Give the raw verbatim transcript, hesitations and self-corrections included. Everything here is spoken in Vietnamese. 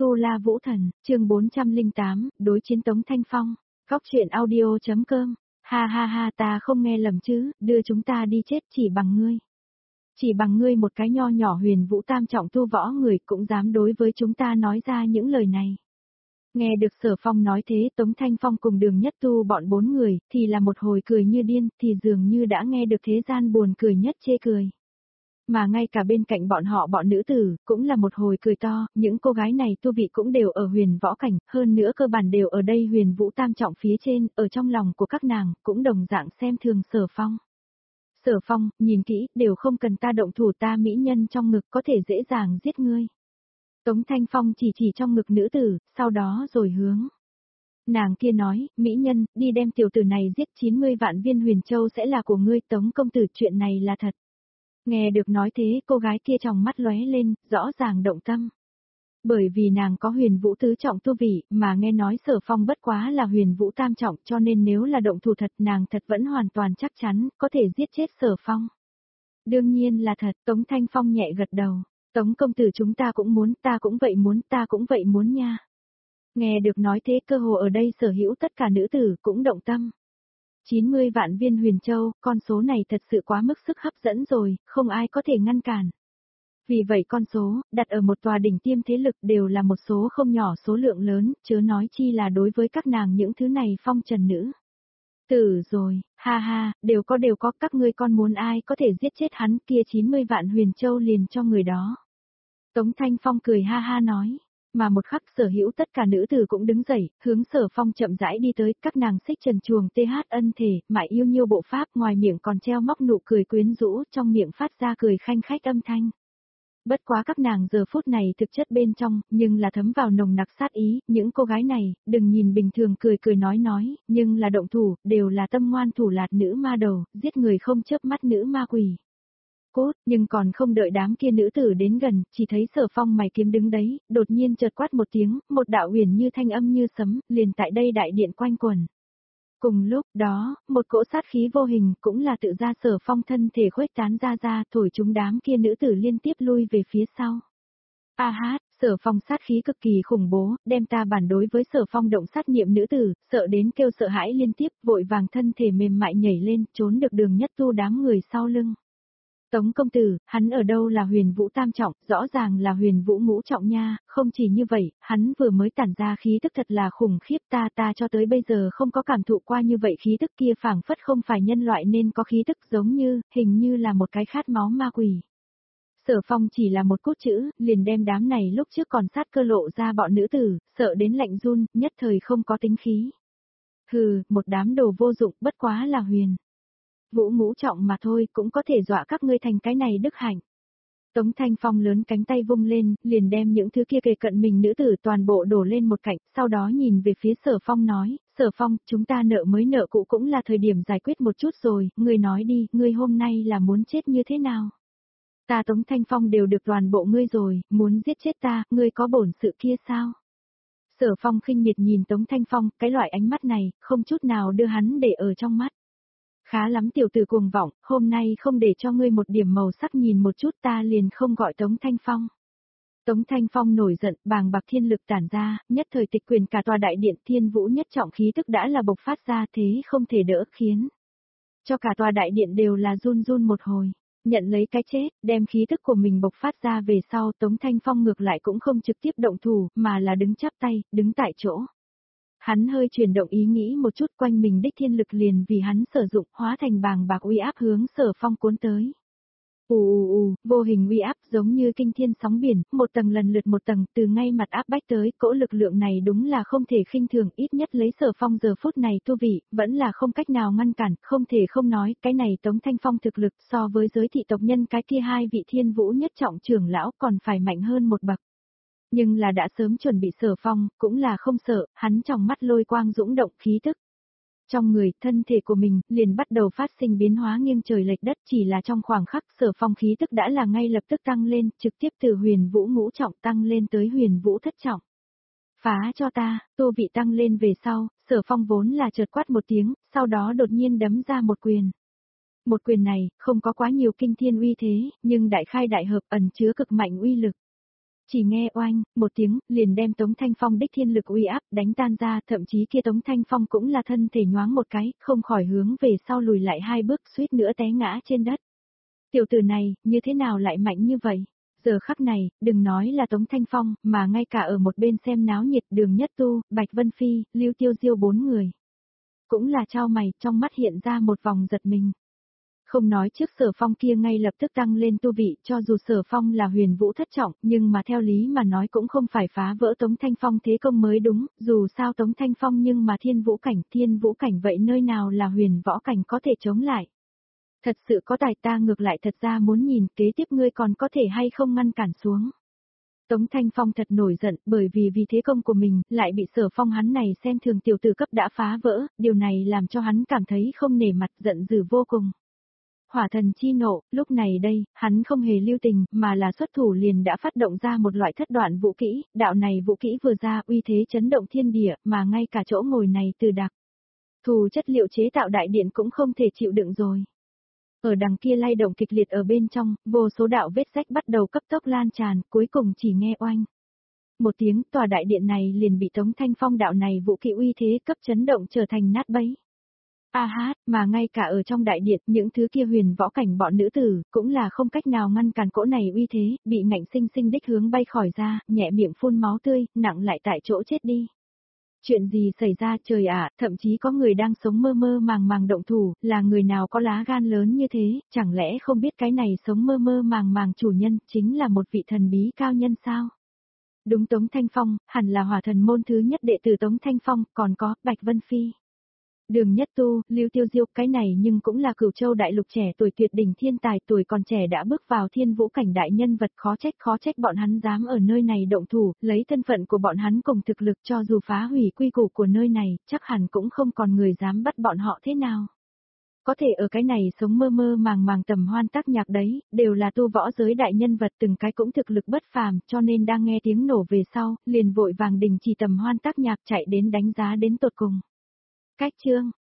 Tu La Vũ Thần, chương bốn trăm lẻ tám, đối chiến Tống Thanh Phong. Góc truyện audio.com. Ha ha ha, ta không nghe lầm chứ, đưa chúng ta đi chết chỉ bằng ngươi. Chỉ bằng ngươi một cái nho nhỏ huyền vũ tam trọng tu võ người cũng dám đối với chúng ta nói ra những lời này. Nghe được Sở Phong nói thế, Tống Thanh Phong cùng Đường Nhất Tu bọn bốn người, thì là một hồi cười như điên, thì dường như đã nghe được thế gian buồn cười nhất chê cười. Mà ngay cả bên cạnh bọn họ bọn nữ tử, cũng là một hồi cười to, những cô gái này tu vị cũng đều ở huyền võ cảnh, hơn nữa cơ bản đều ở đây huyền vũ tam trọng phía trên, ở trong lòng của các nàng, cũng đồng dạng xem thường Sở Phong. Sở Phong, nhìn kỹ, đều không cần ta động thủ, ta mỹ nhân trong ngực có thể dễ dàng giết ngươi. Tống Thanh Phong chỉ chỉ trong ngực nữ tử, sau đó rồi hướng. Nàng kia nói, mỹ nhân, đi đem tiểu tử này giết chín mươi vạn viên huyền châu sẽ là của ngươi. Tống công tử, chuyện này là thật. Nghe được nói thế, cô gái kia trong mắt lóe lên, rõ ràng động tâm. Bởi vì nàng có huyền vũ tứ trọng tu vị, mà nghe nói Sở Phong bất quá là huyền vũ tam trọng, cho nên nếu là động thủ thật, nàng thật vẫn hoàn toàn chắc chắn, có thể giết chết Sở Phong. Đương nhiên là thật, Tống Thanh Phong nhẹ gật đầu. Tống công tử, chúng ta cũng muốn, ta cũng vậy muốn, ta cũng vậy muốn nha. Nghe được nói thế, cơ hồ ở đây sở hữu tất cả nữ tử cũng động tâm. chín mươi vạn viên huyền châu, con số này thật sự quá mức sức hấp dẫn rồi, không ai có thể ngăn cản. Vì vậy con số, đặt ở một tòa đỉnh tiêm thế lực đều là một số không nhỏ số lượng lớn, chớ nói chi là đối với các nàng những thứ này phong trần nữ. Tử rồi, ha ha, đều có đều có, các ngươi con muốn ai có thể giết chết hắn, kia chín mươi vạn huyền châu liền cho người đó. Tống Thanh Phong cười ha ha nói. Mà một khắc sở hữu tất cả nữ tử cũng đứng dậy, hướng Sở Phong chậm rãi đi tới, các nàng xích trần chuồng tê hát ân thể, mại yêu nhiêu bộ pháp, ngoài miệng còn treo móc nụ cười quyến rũ, trong miệng phát ra cười khanh khách âm thanh. Bất quá các nàng giờ phút này thực chất bên trong, nhưng là thấm vào nồng nặc sát ý, những cô gái này, đừng nhìn bình thường cười cười nói nói, nhưng là động thủ, đều là tâm ngoan thủ lạt nữ ma đầu, giết người không chớp mắt nữ ma quỷ. Cốt, nhưng còn không đợi đám kia nữ tử đến gần, chỉ thấy Sở Phong mày kiếm đứng đấy, đột nhiên chợt quát một tiếng, một đạo huyền như thanh âm như sấm, liền tại đây đại điện quanh quẩn. Cùng lúc đó, một cỗ sát khí vô hình cũng là tự ra Sở Phong thân thể khuếch tán ra ra, thổi chúng đám kia nữ tử liên tiếp lui về phía sau. A hát, Sở Phong sát khí cực kỳ khủng bố, đem ta bản đối với Sở Phong động sát niệm nữ tử, sợ đến kêu sợ hãi liên tiếp, vội vàng thân thể mềm mại nhảy lên, trốn được Đường Nhất Tu đám người sau lưng. Tống công tử, hắn ở đâu là huyền vũ tam trọng, rõ ràng là huyền vũ ngũ trọng nha, không chỉ như vậy, hắn vừa mới tản ra khí tức thật là khủng khiếp, ta ta cho tới bây giờ không có cảm thụ qua như vậy, khí tức kia phảng phất không phải nhân loại nên có khí tức, giống như, hình như là một cái khát máu ma quỷ. Sở Phong chỉ là một cốt chữ, liền đem đám này lúc trước còn sát cơ lộ ra bọn nữ tử, sợ đến lạnh run, nhất thời không có tính khí. Hừ, một đám đồ vô dụng, bất quá là huyền vũ ngũ trọng mà thôi, cũng có thể dọa các ngươi thành cái này đức hạnh. Tống Thanh Phong lớn cánh tay vung lên, liền đem những thứ kia kề cận mình nữ tử toàn bộ đổ lên một cạnh, sau đó nhìn về phía Sở Phong nói, Sở Phong, chúng ta nợ mới nợ cũ cũng là thời điểm giải quyết một chút rồi, ngươi nói đi, ngươi hôm nay là muốn chết như thế nào? Ta Tống Thanh Phong đều được toàn bộ ngươi rồi, muốn giết chết ta, ngươi có bổn sự kia sao? Sở Phong khinh miệt nhìn Tống Thanh Phong, cái loại ánh mắt này, không chút nào đưa hắn để ở trong mắt. Khá lắm tiểu tử cuồng vọng, hôm nay không để cho ngươi một điểm màu sắc nhìn một chút ta liền không gọi Tống Thanh Phong. Tống Thanh Phong nổi giận, bàng bạc thiên lực tản ra, nhất thời tịch quyền cả tòa đại điện, thiên vũ nhất trọng khí tức đã là bộc phát ra, thế không thể đỡ, khiến cho cả tòa đại điện đều là run run một hồi. Nhận lấy cái chết, đem khí tức của mình bộc phát ra về sau, Tống Thanh Phong ngược lại cũng không trực tiếp động thủ, mà là đứng chắp tay, đứng tại chỗ. Hắn hơi chuyển động ý nghĩ một chút, quanh mình đích thiên lực liền vì hắn sử dụng, hóa thành bàng bạc uy áp hướng Sở Phong cuốn tới. Ù ù ù, vô hình uy áp giống như kinh thiên sóng biển, một tầng lần lượt một tầng, từ ngay mặt áp bách tới, cỗ lực lượng này đúng là không thể khinh thường, ít nhất lấy Sở Phong giờ phút này tu vị, vẫn là không cách nào ngăn cản, không thể không nói, cái này Tống Thanh Phong thực lực so với giới thị tộc nhân cái kia hai vị thiên vũ nhất trọng trưởng lão còn phải mạnh hơn một bậc. Nhưng là đã sớm chuẩn bị Sở Phong, cũng là không sợ, hắn trong mắt lôi quang dũng động khí tức. Trong người, thân thể của mình, liền bắt đầu phát sinh biến hóa nghiêng trời lệch đất, chỉ là trong khoảng khắc Sở Phong khí tức đã là ngay lập tức tăng lên, trực tiếp từ huyền vũ ngũ trọng tăng lên tới huyền vũ thất trọng. Phá cho ta, tu vị tăng lên về sau, Sở Phong vốn là chợt quát một tiếng, sau đó đột nhiên đấm ra một quyền. Một quyền này, không có quá nhiều kinh thiên uy thế, nhưng đại khai đại hợp ẩn chứa cực mạnh uy lực. Chỉ nghe oanh, một tiếng, liền đem Tống Thanh Phong đích thiên lực uy áp đánh tan ra, thậm chí kia Tống Thanh Phong cũng là thân thể nhoáng một cái, không khỏi hướng về sau lùi lại hai bước suýt nữa té ngã trên đất. Tiểu tử này, như thế nào lại mạnh như vậy? Giờ khắc này, đừng nói là Tống Thanh Phong, mà ngay cả ở một bên xem náo nhiệt Đường Nhất Tu, Bạch Vân Phi, Lưu Tiêu Diêu bốn người. Cũng là trao mày, trong mắt hiện ra một vòng giật mình. Không nói trước Sở Phong kia ngay lập tức tăng lên tu vị, cho dù Sở Phong là huyền vũ thất trọng, nhưng mà theo lý mà nói cũng không phải phá vỡ Tống Thanh Phong thế công mới đúng, dù sao Tống Thanh Phong nhưng mà thiên vũ cảnh, thiên vũ cảnh vậy nơi nào là huyền võ cảnh có thể chống lại. Thật sự có tài ta ngược lại thật ra muốn nhìn kế tiếp ngươi còn có thể hay không ngăn cản xuống. Tống Thanh Phong thật nổi giận bởi vì vì thế công của mình lại bị Sở Phong hắn này xem thường tiểu tử cấp đã phá vỡ, điều này làm cho hắn cảm thấy không nể mặt giận dữ vô cùng. Hỏa thần chi nộ, lúc này đây, hắn không hề lưu tình, mà là xuất thủ liền đã phát động ra một loại thất đoạn vũ kỹ, đạo này vũ kỹ vừa ra uy thế chấn động thiên địa, mà ngay cả chỗ ngồi này từ đặc. Thù chất liệu chế tạo đại điện cũng không thể chịu đựng rồi. Ở đằng kia lay động kịch liệt ở bên trong, vô số đạo vết rách bắt đầu cấp tốc lan tràn, cuối cùng chỉ nghe oanh. Một tiếng tòa đại điện này liền bị Tống Thanh Phong đạo này vũ kỹ uy thế cấp chấn động trở thành nát bấy. A hát, mà ngay cả ở trong đại điện, những thứ kia huyền võ cảnh bọn nữ tử, cũng là không cách nào ngăn cản cỗ này uy thế, bị ngạnh sinh sinh đích hướng bay khỏi ra, nhẹ miệng phun máu tươi, nặng lại tại chỗ chết đi. Chuyện gì xảy ra trời ạ, thậm chí có người đang sống mơ mơ màng màng động thủ, là người nào có lá gan lớn như thế, chẳng lẽ không biết cái này sống mơ mơ màng màng chủ nhân, chính là một vị thần bí cao nhân sao? Đúng Tống Thanh Phong, hẳn là hỏa thần môn thứ nhất đệ tử Tống Thanh Phong, còn có, Bạch Vân Phi. Đường Nhất Tu, Lưu Tiêu Diêu, cái này nhưng cũng là Cửu Châu đại lục trẻ tuổi tuyệt đỉnh thiên tài, tuổi còn trẻ đã bước vào thiên vũ cảnh đại nhân vật, khó trách khó trách bọn hắn dám ở nơi này động thủ, lấy thân phận của bọn hắn cùng thực lực cho dù phá hủy quy củ của nơi này, chắc hẳn cũng không còn người dám bắt bọn họ thế nào. Có thể ở cái này sống mơ mơ màng màng tầm hoan tác nhạc đấy, đều là tu võ giới đại nhân vật từng cái cũng thực lực bất phàm, cho nên đang nghe tiếng nổ về sau, liền vội vàng đình chỉ tầm hoan tác nhạc chạy đến đánh giá đến tột cùng. Cách chương